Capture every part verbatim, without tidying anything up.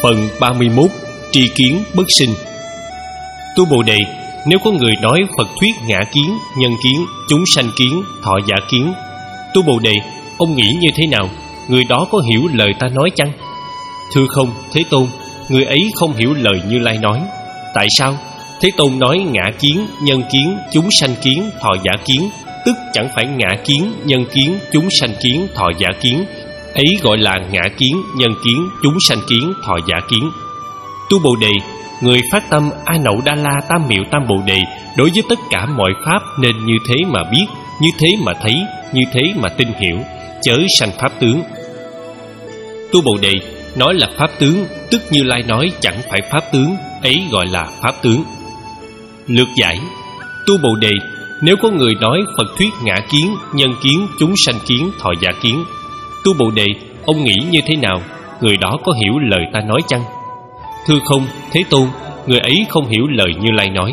Phần ba mươi mốt. Tri kiến bất sinh. Tu Bồ Đề, nếu có người nói Phật thuyết ngã kiến, nhân kiến, chúng sanh kiến, thọ giả kiến, Tu Bồ Đề, ông nghĩ như thế nào? Người đó có hiểu lời ta nói chăng? Thưa không, Thế Tôn, người ấy không hiểu lời Như Lai nói. Tại sao? Thế Tôn nói ngã kiến, nhân kiến, chúng sanh kiến, thọ giả kiến, tức chẳng phải ngã kiến, nhân kiến, chúng sanh kiến, thọ giả kiến. Ấy gọi là ngã kiến, nhân kiến, chúng sanh kiến, thọ giả kiến. Tu Bồ Đề, người phát tâm A Nậu Đa La Tam Miệu Tam Bồ Đề đối với tất cả mọi pháp nên như thế mà biết, như thế mà thấy, như thế mà tin hiểu, chớ sanh pháp tướng. Tu Bồ Đề, nói là pháp tướng, tức Như Lai nói chẳng phải pháp tướng, ấy gọi là pháp tướng. Lược giải. Tu Bồ Đề, nếu có người nói Phật thuyết ngã kiến, nhân kiến, chúng sanh kiến, thọ giả kiến, Tu Bồ Đề, ông nghĩ như thế nào? Người đó có hiểu lời ta nói chăng? Thưa không, Thế Tôn, người ấy không hiểu lời Như Lai nói.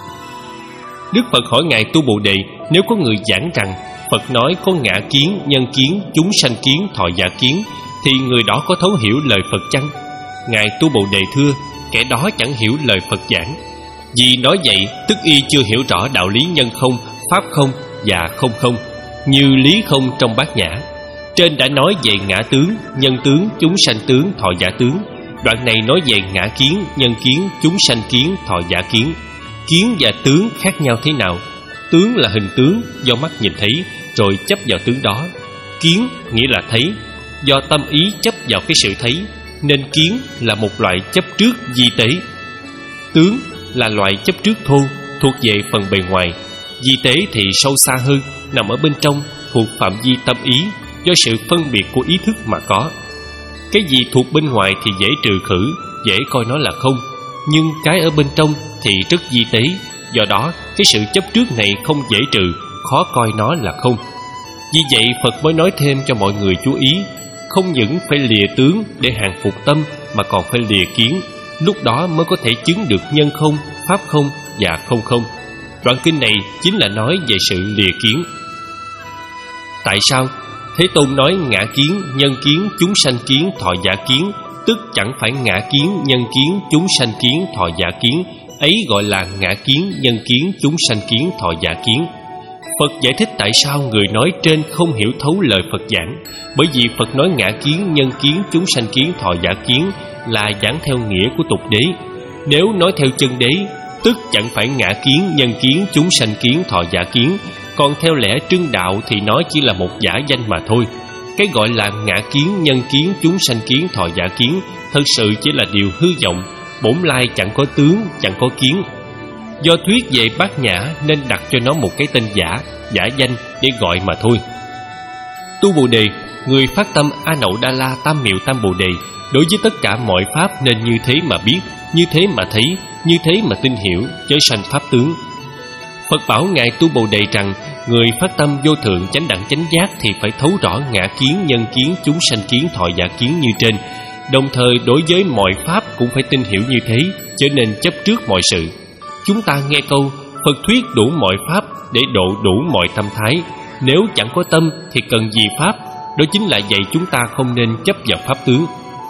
Đức Phật hỏi Ngài Tu Bồ Đề, nếu có người giảng rằng Phật nói có ngã kiến, nhân kiến, chúng sanh kiến, thọ giả kiến, thì người đó có thấu hiểu lời Phật chăng? Ngài Tu Bồ Đề thưa, kẻ đó chẳng hiểu lời Phật giảng. Vì nói vậy, tức y chưa hiểu rõ đạo lý nhân không, pháp không và không không, như lý không trong Bát Nhã. Trên đã nói về ngã tướng, nhân tướng, chúng sanh tướng, thọ giả tướng. Đoạn này nói về ngã kiến, nhân kiến, chúng sanh kiến, thọ giả kiến. Kiến và tướng khác nhau thế nào? Tướng là hình tướng do mắt nhìn thấy, rồi chấp vào tướng đó. Kiến nghĩa là thấy, do tâm ý chấp vào cái sự thấy, nên kiến là một loại chấp trước di tế. Tướng là loại chấp trước thô, thuộc về phần bề ngoài. Di tế thì sâu xa hơn, nằm ở bên trong, thuộc phạm vi tâm ý, do sự phân biệt của ý thức mà có. Cái gì thuộc bên ngoài thì dễ trừ khử, dễ coi nó là không, nhưng cái ở bên trong thì rất di tế. Do đó cái sự chấp trước này không dễ trừ, khó coi nó là không. Vì vậy Phật mới nói thêm cho mọi người chú ý, không những phải lìa tướng để hàng phục tâm, mà còn phải lìa kiến. Lúc đó mới có thể chứng được nhân không, pháp không và không không. Đoạn kinh này chính là nói về sự lìa kiến. Tại sao Thế Tôn nói ngã kiến, nhân kiến, chúng sanh kiến, thọ giả kiến, tức chẳng phải ngã kiến, nhân kiến, chúng sanh kiến, thọ giả kiến, ấy gọi là ngã kiến, nhân kiến, chúng sanh kiến, thọ giả kiến? Phật giải thích tại sao người nói trên không hiểu thấu lời Phật giảng. Bởi vì Phật nói ngã kiến, nhân kiến, chúng sanh kiến, thọ giả kiến là giảng theo nghĩa của tục đế. Nếu nói theo chân đế, tức chẳng phải ngã kiến, nhân kiến, chúng sanh kiến, thọ giả kiến. Còn theo lẽ trưng đạo thì nó chỉ là một giả danh mà thôi. Cái gọi là ngã kiến, nhân kiến, chúng sanh kiến, thọ giả kiến thật sự chỉ là điều hư vọng. Bổn lai chẳng có tướng, chẳng có kiến. Do thuyết về Bát Nhã nên đặt cho nó một cái tên giả, giả danh để gọi mà thôi. Tu Bồ Đề, người phát tâm A Nậu Đa La Tam Miệu Tam Bồ Đề đối với tất cả mọi pháp nên như thế mà biết, như thế mà thấy, như thế mà tin hiểu, chớ sanh pháp tướng. Phật bảo Ngài Tu Bồ Đề rằng người phát tâm vô thượng chánh đẳng chánh giác thì phải thấu rõ ngã kiến, nhân kiến, chúng sanh kiến, thọ giả kiến như trên. Đồng thời đối với mọi pháp cũng phải tin hiểu như thế, cho nên chấp trước mọi sự. Chúng ta nghe câu Phật thuyết đủ mọi pháp để độ đủ mọi tâm thái. Nếu chẳng có tâm thì cần gì pháp? Đó chính là dạy chúng ta không nên chấp vào pháp tướng.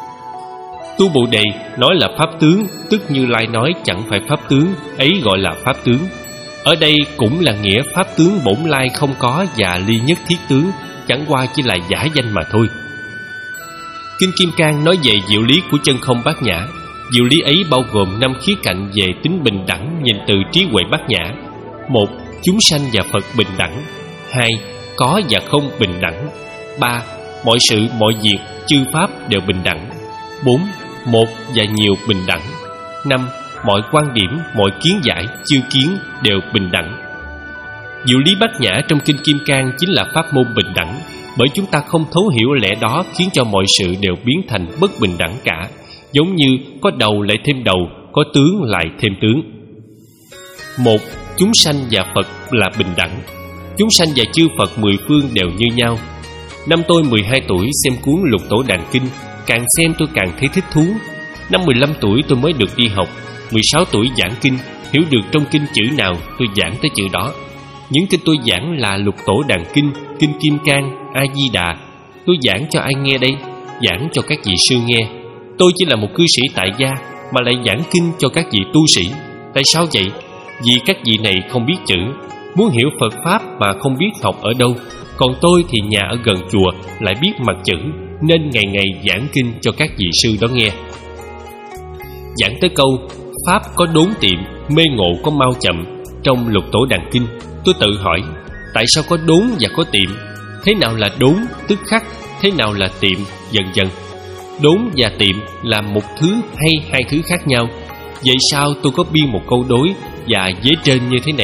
Tu Bồ Đề nói là pháp tướng, tức Như Lai nói chẳng phải pháp tướng, ấy gọi là pháp tướng. Ở đây cũng là nghĩa pháp tướng bổn lai không có và ly nhất thiết tướng, chẳng qua chỉ là giả danh mà thôi. Kinh Kim Cang nói về diệu lý của chân không bát nhã. Diệu lý ấy bao gồm năm khía cạnh về tính bình đẳng nhìn từ trí huệ bát nhã. Một, chúng sanh và Phật bình đẳng. Hai, có và không bình đẳng. Ba, mọi sự mọi việc chư pháp đều bình đẳng. Bốn, một và nhiều bình đẳng. Năm, mọi quan điểm, mọi kiến giải, chư kiến đều bình đẳng. Diệu lý bát nhã trong Kinh Kim Cang chính là pháp môn bình đẳng. Bởi chúng ta không thấu hiểu lẽ đó khiến cho mọi sự đều biến thành bất bình đẳng cả. Giống như có đầu lại thêm đầu, có tướng lại thêm tướng. Một, chúng sanh và Phật là bình đẳng. Chúng sanh và chư Phật mười phương đều như nhau. Năm tôi mười hai tuổi xem cuốn Lục Tổ Đàn Kinh, càng xem tôi càng thấy thích thú. Năm mười lăm tuổi tôi mới được đi học. Mười sáu tuổi giảng kinh, hiểu được trong kinh chữ nào tôi giảng tới chữ đó. Những kinh tôi giảng là Lục Tổ Đàn Kinh, Kinh Kim Cang, A Di Đà. Tôi giảng cho ai nghe đây? Giảng cho các vị sư nghe. Tôi chỉ là một cư sĩ tại gia mà lại giảng kinh cho các vị tu sĩ. Tại sao vậy? Vì các vị này không biết chữ, muốn hiểu Phật Pháp mà không biết học ở đâu. Còn tôi thì nhà ở gần chùa, lại biết mặt chữ, nên ngày ngày giảng kinh cho các vị sư đó nghe. Giảng tới câu Pháp có đốn tiệm, mê ngộ có mau chậm trong Lục Tổ Đàn Kinh, tôi tự hỏi, tại sao có đốn và có tiệm? Thế nào là đốn tức khắc? Thế nào là tiệm dần dần? Đốn và tiệm là một thứ hay hai thứ khác nhau? Vậy sao tôi có biên một câu đối và vế trên như thế này: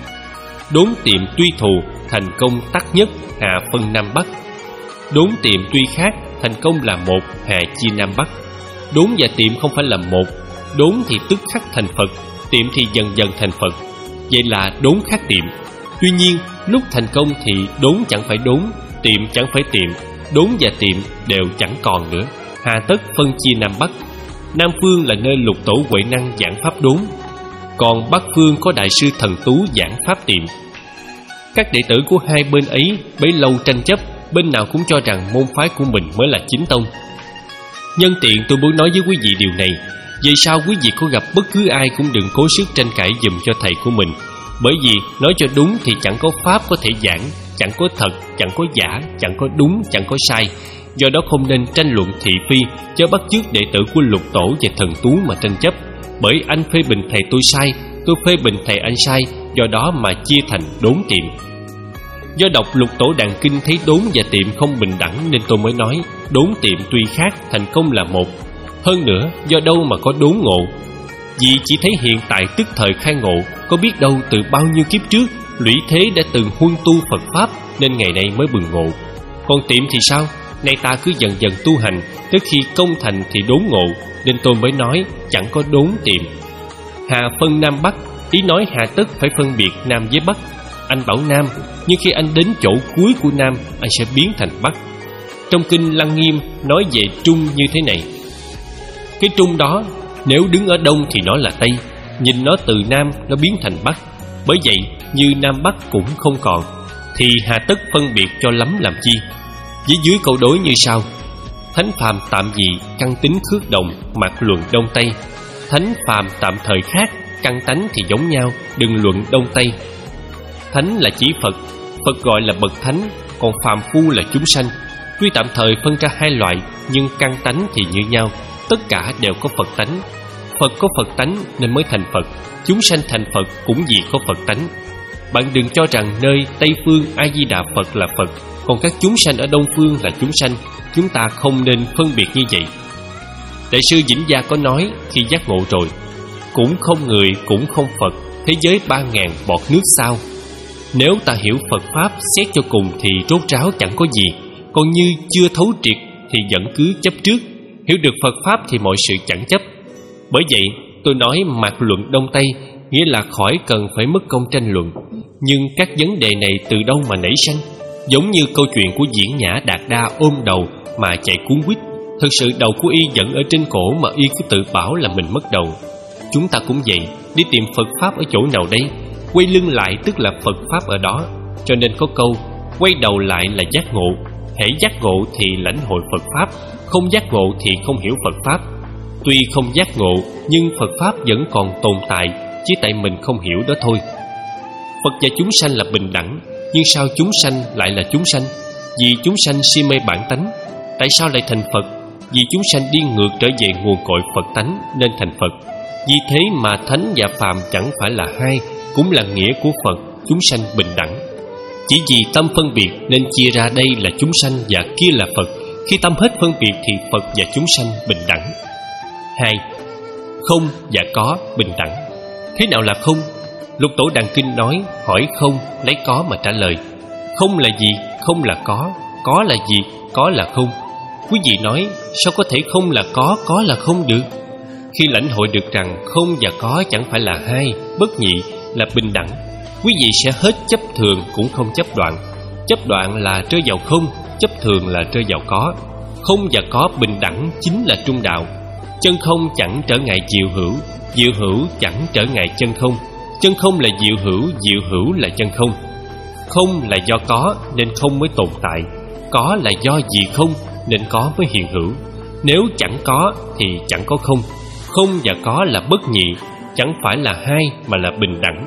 đốn tiệm tuy thù, thành công tắc nhất, hà phân Nam Bắc. Đốn tiệm tuy khác, thành công là một, hà chia Nam Bắc. Đốn và tiệm không phải là một. Đốn thì tức khắc thành Phật, tiệm thì dần dần thành Phật. Vậy là đốn khác tiệm. Tuy nhiên, lúc thành công thì đốn chẳng phải đốn, tiệm chẳng phải tiệm. Đốn và tiệm đều chẳng còn nữa, hà tất phân chia Nam Bắc. Nam phương là nơi Lục Tổ Huệ Năng giảng pháp đốn, còn Bắc phương có Đại sư Thần Tú giảng pháp tiệm. Các đệ tử của hai bên ấy bấy lâu tranh chấp, bên nào cũng cho rằng môn phái của mình mới là chính tông. Nhân tiện tôi muốn nói với quý vị điều này. Vậy sao quý vị có gặp bất cứ ai cũng đừng cố sức tranh cãi giùm cho thầy của mình. Bởi vì nói cho đúng thì chẳng có pháp có thể giảng, chẳng có thật, chẳng có giả, chẳng có đúng, chẳng có sai. Do đó không nên tranh luận thị phi, chớ bắt chước đệ tử của Lục Tổ và Thần Tú mà tranh chấp. Bởi anh phê bình thầy tôi sai, tôi phê bình thầy anh sai, do đó mà chia thành đốn tiệm. Do đọc Lục Tổ Đàn Kinh thấy đốn và tiệm không bình đẳng, nên tôi mới nói đốn tiệm tuy khác, thành công là một. Hơn nữa, do đâu mà có đốn ngộ? Vì chỉ thấy hiện tại tức thời khai ngộ, có biết đâu từ bao nhiêu kiếp trước Lũy Thế đã từng huân tu Phật Pháp, nên ngày nay mới bừng ngộ. Còn tiệm thì sao? Nay ta cứ dần dần tu hành, tới khi công thành thì đốn ngộ, nên tôi mới nói chẳng có đốn tiệm. Hà phân Nam Bắc, ý nói hà tất phải phân biệt Nam với Bắc. Anh bảo Nam, nhưng khi anh đến chỗ cuối của Nam, anh sẽ biến thành Bắc. Trong kinh Lăng Nghiêm nói về Trung như thế này: cái Trung đó, nếu đứng ở Đông thì nó là Tây, nhìn nó từ Nam nó biến thành Bắc. Bởi vậy như Nam Bắc cũng không còn, thì hà tất phân biệt cho lắm làm chi. Dưới dưới câu đối như sau: thánh phàm tạm dị, căn tính khước đồng, mạc luận Đông Tây. Thánh phàm tạm thời khác, căn tánh thì giống nhau, đừng luận Đông Tây. Thánh là chỉ Phật, Phật gọi là bậc thánh, còn phàm phu là chúng sanh. Tuy tạm thời phân ra hai loại, nhưng căn tánh thì như nhau, tất cả đều có Phật tánh. Phật có Phật tánh nên mới thành Phật, chúng sanh thành Phật cũng vì có Phật tánh. Bạn đừng cho rằng nơi Tây phương A Di Đà Phật là Phật, còn các chúng sanh ở Đông phương là chúng sanh. Chúng ta không nên phân biệt như vậy. Đại sư Vĩnh Gia có nói khi giác ngộ rồi: cũng không người, cũng không Phật, thế giới ba ngàn bọt nước sao. Nếu ta hiểu Phật Pháp xét cho cùng thì rốt ráo chẳng có gì, còn như chưa thấu triệt thì vẫn cứ chấp trước. Hiểu được Phật Pháp thì mọi sự chẳng chấp. Bởi vậy tôi nói mạc luận Đông Tây, nghĩa là khỏi cần phải mất công tranh luận. Nhưng các vấn đề này từ đâu mà nảy sanh? Giống như câu chuyện của Diễn Nhã Đạt Đa ôm đầu mà chạy cuốn quýt. Thực sự đầu của y vẫn ở trên cổ mà y cứ tự bảo là mình mất đầu. Chúng ta cũng vậy, đi tìm Phật Pháp ở chỗ nào đây? Quay lưng lại tức là Phật Pháp ở đó. Cho nên có câu quay đầu lại là giác ngộ. Hễ giác ngộ thì lãnh hội Phật Pháp, không giác ngộ thì không hiểu Phật Pháp. Tuy không giác ngộ, nhưng Phật Pháp vẫn còn tồn tại, chỉ tại mình không hiểu đó thôi. Phật và chúng sanh là bình đẳng, nhưng sao chúng sanh lại là chúng sanh? Vì chúng sanh si mê bản tánh. Tại sao lại thành Phật? Vì chúng sanh đi ngược trở về nguồn cội Phật tánh nên thành Phật. Vì thế mà thánh và phàm chẳng phải là hai, cũng là nghĩa của Phật, chúng sanh bình đẳng. Chỉ vì tâm phân biệt nên chia ra đây là chúng sanh và kia là Phật. Khi tâm hết phân biệt thì Phật và chúng sanh bình đẳng. Hai, không và có bình đẳng. Thế nào là không? Lục Tổ Đàn Kinh nói hỏi không, lấy có mà trả lời. Không là gì? Không là có. Có là gì? Có là không. Quý vị nói sao có thể không là có, có là không được? Khi lãnh hội được rằng không và có chẳng phải là hai, bất nhị, là bình đẳng, quý vị sẽ hết chấp thường cũng không chấp đoạn. Chấp đoạn là rơi vào không, chấp thường là rơi vào có. Không và có bình đẳng chính là trung đạo. Chân không chẳng trở ngại diệu hữu, diệu hữu chẳng trở ngại chân không. Chân không là diệu hữu, diệu hữu là chân không. Không là do có nên không mới tồn tại. Có là do gì không nên có mới hiện hữu. Nếu chẳng có thì chẳng có không. Không và có là bất nhị, chẳng phải là hai mà là bình đẳng.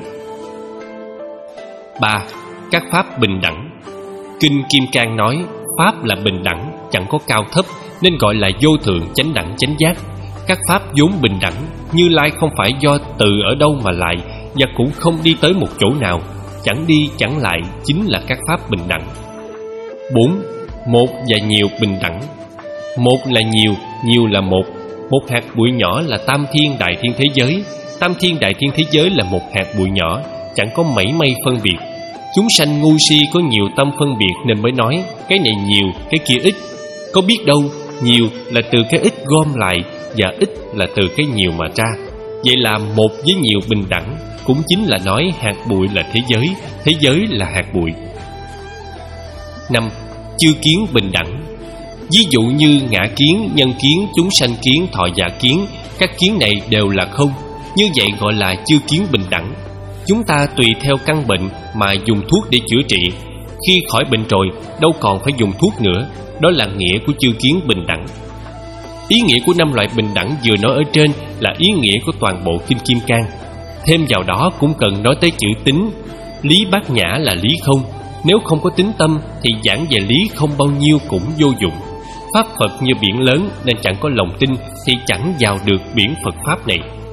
Ba. Các pháp bình đẳng. Kinh Kim Cang nói pháp là bình đẳng, chẳng có cao thấp, nên gọi là vô thượng chánh đẳng chánh giác. Các pháp vốn bình đẳng, Như Lai không phải do từ ở đâu mà lại, và cũng không đi tới một chỗ nào, chẳng đi chẳng lại chính là các pháp bình đẳng. Bốn. Một và nhiều bình đẳng. Một là nhiều, nhiều là một. Một hạt bụi nhỏ là tam thiên đại thiên thế giới. Tam thiên đại thiên thế giới là một hạt bụi nhỏ, chẳng có mảy may phân biệt. Chúng sanh ngu si có nhiều tâm phân biệt nên mới nói cái này nhiều, cái kia ít. Có biết đâu, nhiều là từ cái ít gom lại, và ít là từ cái nhiều mà ra. Vậy là một với nhiều bình đẳng, cũng chính là nói hạt bụi là thế giới, thế giới là hạt bụi. Năm. Chư kiến bình đẳng. Ví dụ như ngã kiến, nhân kiến, chúng sanh kiến, thọ giả kiến, các kiến này đều là không. Như vậy gọi là chư kiến bình đẳng. Chúng ta tùy theo căn bệnh mà dùng thuốc để chữa trị. Khi khỏi bệnh rồi, đâu còn phải dùng thuốc nữa. Đó là nghĩa của chư kiến bình đẳng. Ý nghĩa của năm loại bình đẳng vừa nói ở trên là ý nghĩa của toàn bộ Kinh Kim Cang. Thêm vào đó cũng cần nói tới chữ tính. Lý bát nhã là lý không. Nếu không có tính tâm thì giảng về lý không bao nhiêu cũng vô dụng. Pháp Phật như biển lớn, nên chẳng có lòng tin thì chẳng vào được biển Phật Pháp này.